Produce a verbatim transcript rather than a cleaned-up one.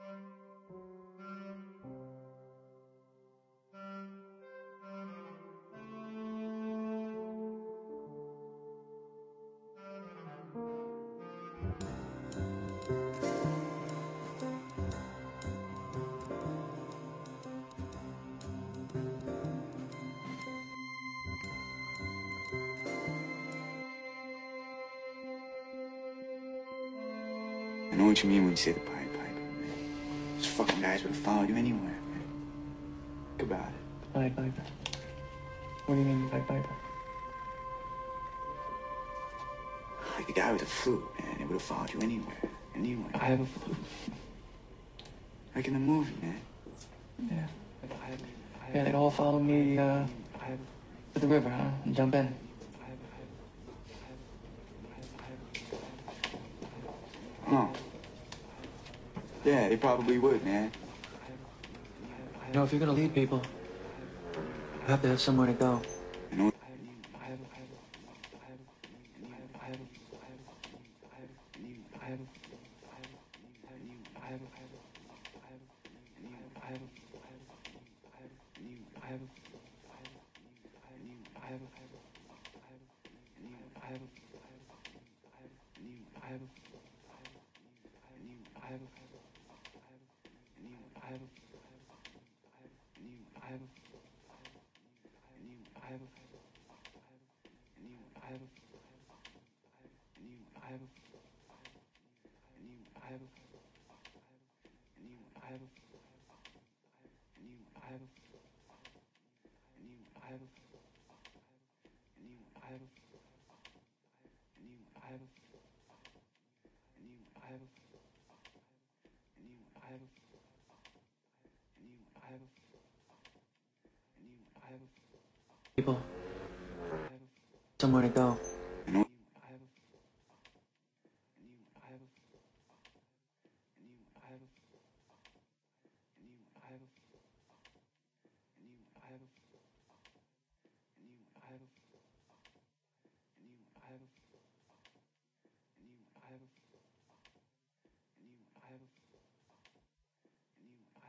I know what you mean when you say the Pied Piper, man. Those fucking guys would have followed you anywhere, man. Think about it. Pied Piper? What do you mean, Pied Piper? Like the guy with the flute, man. They would have followed you anywhere. Anywhere. I have a flute. Like in the movie, man. Yeah. Yeah, they'd all follow me, uh, to the river, huh? And jump in. Oh. Yeah, they probably would, man. You know, if you're gonna lead people, you have to have somewhere to go. You know? People, somewhere to go.